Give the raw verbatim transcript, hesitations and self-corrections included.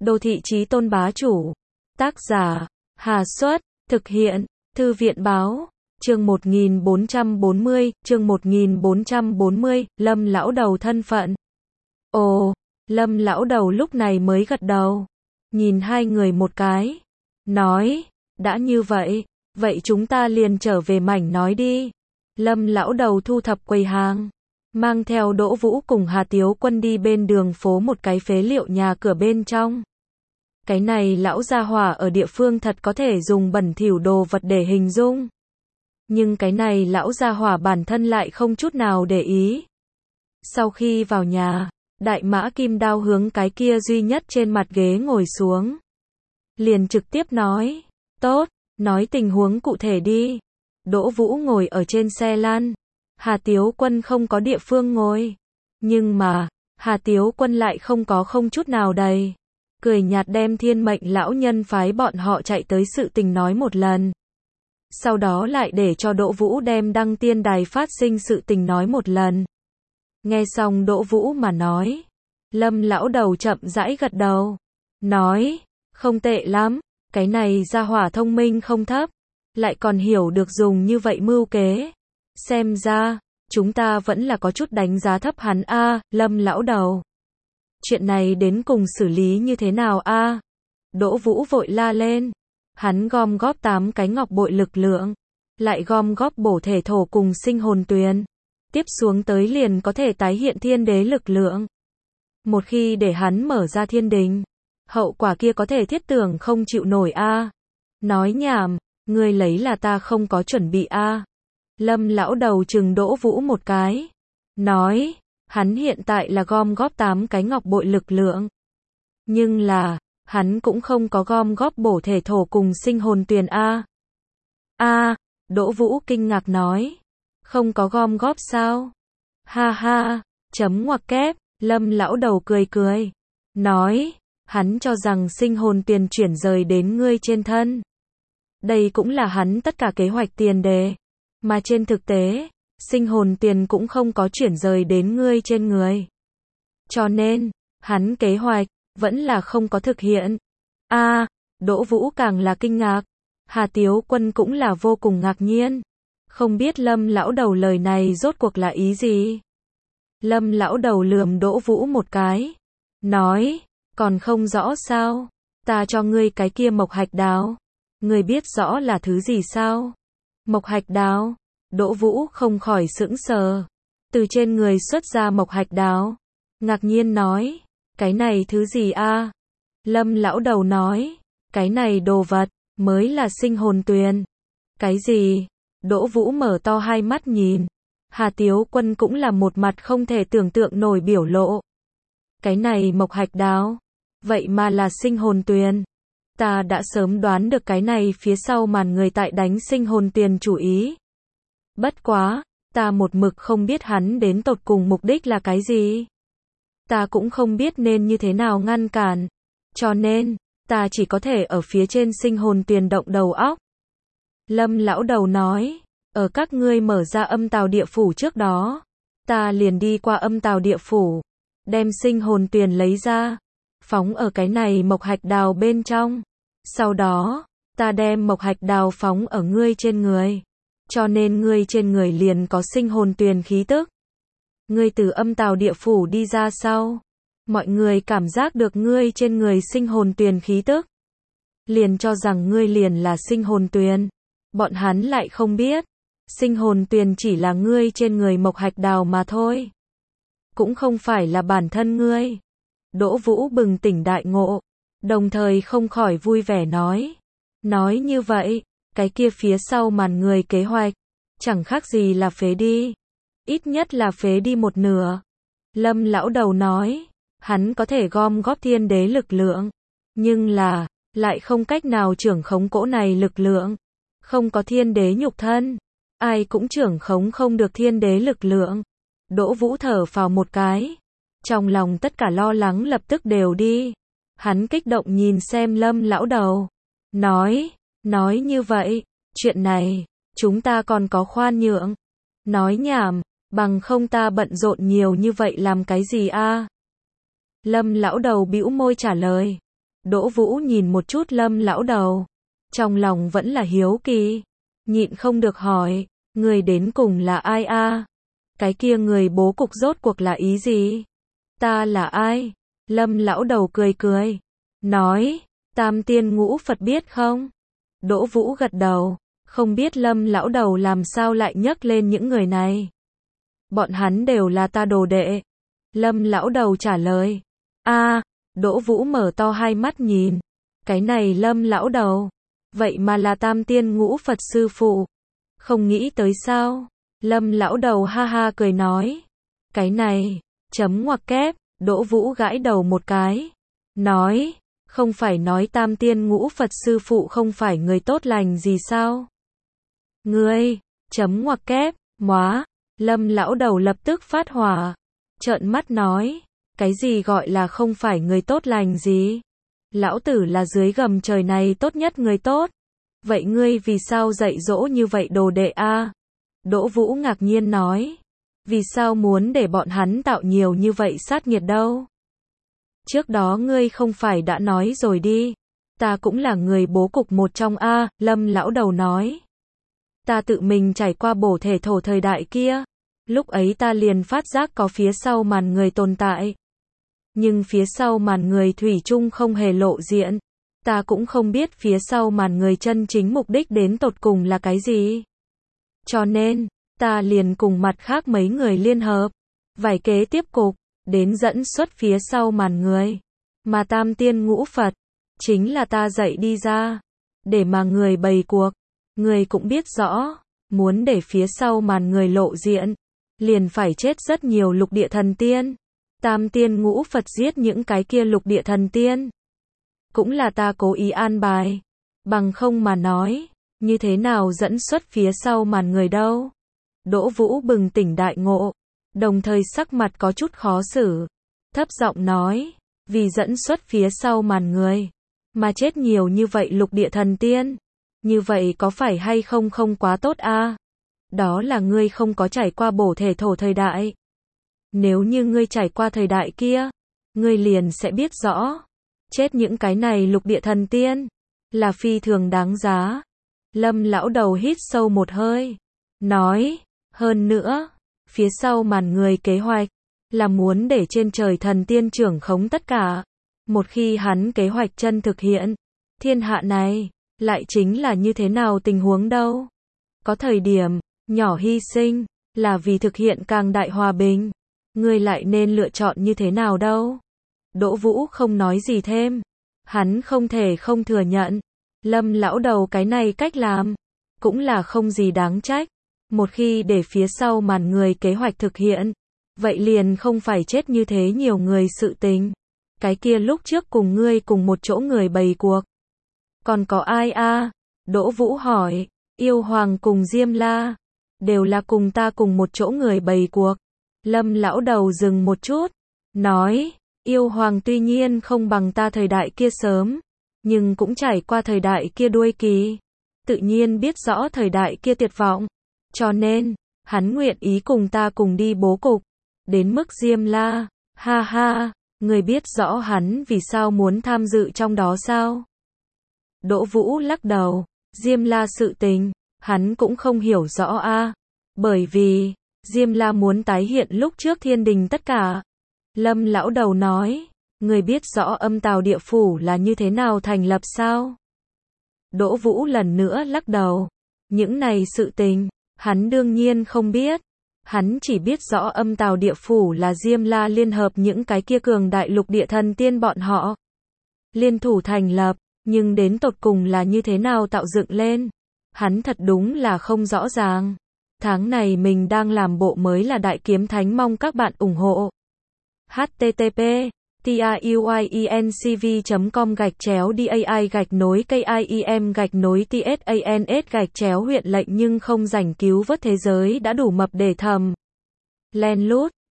Đô thị chí tôn bá chủ. Tác giả, Hà Xuất, thực hiện, Thư viện báo, chương một nghìn bốn trăm bốn mươi, chương một nghìn bốn trăm bốn mươi, Lâm lão đầu thân phận. Ồ, Lâm lão đầu lúc này mới gật đầu, nhìn hai người một cái, nói, đã như vậy, vậy chúng ta liền trở về mảnh nói đi. Lâm lão đầu thu thập quầy hàng, mang theo Đỗ Vũ cùng Hà Tiếu Quân đi bên đường phố một cái phế liệu nhà cửa bên trong. Cái này lão gia hỏa ở địa phương thật có thể dùng bẩn thỉu đồ vật để hình dung. Nhưng cái này lão gia hỏa bản thân lại không chút nào để ý. Sau khi vào nhà, Đại Mã Kim Đao hướng cái kia duy nhất trên mặt ghế ngồi xuống. Liền trực tiếp nói, tốt, nói tình huống cụ thể đi. Đỗ Vũ ngồi ở trên xe lăn, Hà Tiếu Quân không có địa phương ngồi. Nhưng mà, Hà Tiếu Quân lại không có không chút nào đầy. Cười nhạt đem thiên mệnh lão nhân phái bọn họ chạy tới sự tình nói một lần. Sau đó lại để cho Đỗ Vũ đem đăng tiên đài phát sinh sự tình nói một lần. Nghe xong Đỗ Vũ mà nói, Lâm lão đầu chậm rãi gật đầu, nói, không tệ lắm, cái này gia hỏa thông minh không thấp, lại còn hiểu được dùng như vậy mưu kế. Xem ra, chúng ta vẫn là có chút đánh giá thấp hắn a, Lâm lão đầu. Chuyện này đến cùng xử lý như thế nào a? Đỗ Vũ vội la lên. Hắn gom góp tám cái ngọc bội lực lượng, lại gom góp bổ thể thổ cùng sinh hồn tuyền. Tiếp xuống tới liền có thể tái hiện thiên đế lực lượng. Một khi để hắn mở ra thiên đình, hậu quả kia có thể thiết tưởng không chịu nổi a. Nói nhảm, ngươi lấy là ta không có chuẩn bị a. Lâm lão đầu trừng Đỗ Vũ một cái, nói, hắn hiện tại là gom góp tám cái ngọc bội lực lượng. Nhưng là, hắn cũng không có gom góp bổ thể thổ cùng sinh hồn tuyền a. A, Đỗ Vũ kinh ngạc nói, không có gom góp sao? Ha ha, chấm ngoặc kép, Lâm lão đầu cười cười, nói, hắn cho rằng sinh hồn tuyền chuyển rời đến ngươi trên thân. Đây cũng là hắn tất cả kế hoạch tiền đề, mà trên thực tế, sinh hồn tuyền cũng không có chuyển rời đến ngươi trên người. Cho nên, hắn kế hoạch vẫn là không có thực hiện. A, à, Đỗ Vũ càng là kinh ngạc, Hà Tiếu Quân cũng là vô cùng ngạc nhiên, không biết Lâm lão đầu lời này rốt cuộc là ý gì. Lâm lão đầu lườm Đỗ Vũ một cái, nói, còn không rõ sao? Ta cho ngươi cái kia mộc hạch đào, ngươi biết rõ là thứ gì sao? Mộc hạch đào? Đỗ Vũ không khỏi sững sờ, từ trên người xuất ra mộc hạch đào, ngạc nhiên nói, cái này thứ gì a? Lâm lão đầu nói, cái này đồ vật mới là sinh hồn tuyền. Cái gì? Đỗ Vũ mở to hai mắt nhìn, Hà Tiếu Quân cũng là một mặt không thể tưởng tượng nổi biểu lộ. Cái này mộc hạch đào, vậy mà là sinh hồn tuyền. Ta đã sớm đoán được cái này phía sau màn người tại đánh sinh hồn tuyền chủ ý. Bất quá, ta một mực không biết hắn đến tột cùng mục đích là cái gì. Ta cũng không biết nên như thế nào ngăn cản. Cho nên, ta chỉ có thể ở phía trên sinh hồn tuyền động đầu óc. Lâm lão đầu nói, ở các ngươi mở ra âm tào địa phủ trước đó, ta liền đi qua âm tào địa phủ, đem sinh hồn tuyền lấy ra, phóng ở cái này mộc hạch đào bên trong. Sau đó, ta đem mộc hạch đào phóng ở ngươi trên người. Cho nên ngươi trên người liền có sinh hồn tuyền khí tức. Ngươi từ âm tào địa phủ đi ra sau, mọi người cảm giác được ngươi trên người sinh hồn tuyền khí tức, liền cho rằng ngươi liền là sinh hồn tuyền. Bọn hắn lại không biết, sinh hồn tuyền chỉ là ngươi trên người mộc hạch đào mà thôi, cũng không phải là bản thân ngươi. Đỗ Vũ bừng tỉnh đại ngộ, đồng thời không khỏi vui vẻ nói, nói như vậy, cái kia phía sau màn người kế hoạch, chẳng khác gì là phế đi. Ít nhất là phế đi một nửa. Lâm lão đầu nói, hắn có thể gom góp thiên đế lực lượng, nhưng là, lại không cách nào trưởng khống cỗ này lực lượng. Không có thiên đế nhục thân, ai cũng trưởng khống không được thiên đế lực lượng. Đỗ Vũ thở phào một cái, trong lòng tất cả lo lắng lập tức đều đi. Hắn kích động nhìn xem Lâm lão đầu, nói, nói như vậy, chuyện này, chúng ta còn có khoan nhượng. Nói nhảm, bằng không ta bận rộn nhiều như vậy làm cái gì a? Lâm lão đầu bĩu môi trả lời, Đỗ Vũ nhìn một chút Lâm lão đầu, trong lòng vẫn là hiếu kỳ, nhịn không được hỏi, người đến cùng là ai a? Cái kia người bố cục rốt cuộc là ý gì? Ta là ai? Lâm lão đầu cười cười, nói, Tam Tiên Ngũ Phật biết không? Đỗ Vũ gật đầu, không biết Lâm lão đầu làm sao lại nhắc lên những người này. Bọn hắn đều là ta đồ đệ. Lâm lão đầu trả lời. A, Đỗ Vũ mở to hai mắt nhìn. Cái này Lâm lão đầu, vậy mà là Tam Tiên Ngũ Phật sư phụ. Không nghĩ tới sao? Lâm lão đầu ha ha cười nói. Cái này, chấm ngoặc kép, Đỗ Vũ gãi đầu một cái. Nói, không phải nói Tam Tiên Ngũ Phật sư phụ không phải người tốt lành gì sao? Ngươi, chấm ngoặc kép, móa. Lâm lão đầu lập tức phát hỏa, trợn mắt nói, cái gì gọi là không phải người tốt lành gì? Lão tử là dưới gầm trời này tốt nhất người tốt. Vậy ngươi vì sao dạy dỗ như vậy đồ đệ a? Đỗ Vũ ngạc nhiên nói, vì sao muốn để bọn hắn tạo nhiều như vậy sát nghiệt đâu? Trước đó ngươi không phải đã nói rồi đi, ta cũng là người bố cục một trong a, Lâm lão đầu nói. Ta tự mình trải qua bổ thể thổ thời đại kia, lúc ấy ta liền phát giác có phía sau màn người tồn tại. Nhưng phía sau màn người thủy chung không hề lộ diện, ta cũng không biết phía sau màn người chân chính mục đích đến tột cùng là cái gì. Cho nên, ta liền cùng mặt khác mấy người liên hợp, vài kế tiếp cục, đến dẫn xuất phía sau màn người. Mà Tam Tiên Ngũ Phật, chính là ta dạy đi ra, để mà người bày cuộc. Người cũng biết rõ, muốn để phía sau màn người lộ diện, liền phải chết rất nhiều lục địa thần tiên. Tam Tiên Ngũ Phật giết những cái kia lục địa thần tiên, cũng là ta cố ý an bài. Bằng không mà nói, như thế nào dẫn xuất phía sau màn người đâu? Đỗ Vũ bừng tỉnh đại ngộ, đồng thời sắc mặt có chút khó xử, thấp giọng nói, vì dẫn xuất phía sau màn người, mà chết nhiều như vậy lục địa thần tiên. Như vậy có phải hay không không quá tốt a? Đó là ngươi không có trải qua bổ thể thổ thời đại. Nếu như ngươi trải qua thời đại kia, ngươi liền sẽ biết rõ, chết những cái này lục địa thần tiên, là phi thường đáng giá. Lâm lão đầu hít sâu một hơi, nói, hơn nữa, phía sau màn người kế hoạch, là muốn để trên trời thần tiên trưởng khống tất cả. Một khi hắn kế hoạch chân thực hiện, thiên hạ này, lại chính là như thế nào tình huống đâu? Có thời điểm, nhỏ hy sinh, là vì thực hiện càng đại hòa bình. Ngươi lại nên lựa chọn như thế nào đâu? Đỗ Vũ không nói gì thêm. Hắn không thể không thừa nhận. Lâm lão đầu cái này cách làm, cũng là không gì đáng trách. Một khi để phía sau màn người kế hoạch thực hiện, vậy liền không phải chết như thế nhiều người sự tình. Cái kia lúc trước cùng ngươi cùng một chỗ người bày cuộc. Còn có ai a? Đỗ Vũ hỏi. Yêu Hoàng cùng Diêm La, đều là cùng ta cùng một chỗ người bày cuộc. Lâm lão đầu dừng một chút, nói, Yêu Hoàng tuy nhiên không bằng ta thời đại kia sớm, nhưng cũng trải qua thời đại kia đuôi kỳ, tự nhiên biết rõ thời đại kia tuyệt vọng, cho nên, hắn nguyện ý cùng ta cùng đi bố cục. Đến mức Diêm La, ha ha, người biết rõ hắn vì sao muốn tham dự trong đó sao? Đỗ Vũ lắc đầu, Diêm La sự tình, hắn cũng không hiểu rõ a, bởi vì Diêm La muốn tái hiện lúc trước thiên đình tất cả. Lâm lão đầu nói, người biết rõ Âm Tào Địa Phủ là như thế nào thành lập sao? Đỗ Vũ lần nữa lắc đầu, những này sự tình, hắn đương nhiên không biết. Hắn chỉ biết rõ Âm Tào Địa Phủ là Diêm La liên hợp những cái kia cường đại lục địa thần tiên bọn họ liên thủ thành lập, nhưng đến tột cùng là như thế nào tạo dựng lên, hắn thật đúng là không rõ ràng. Tháng này mình đang làm bộ mới là Đại Kiếm Thánh, mong các bạn ủng hộ. h t t p tiuyencv chấm com gạch chéo dai gạch nối kim gạch nối tsans gạch chéo huyện lệnh nhưng không rảnh cứu vớt thế giới đã đủ mập để thầm. Len lút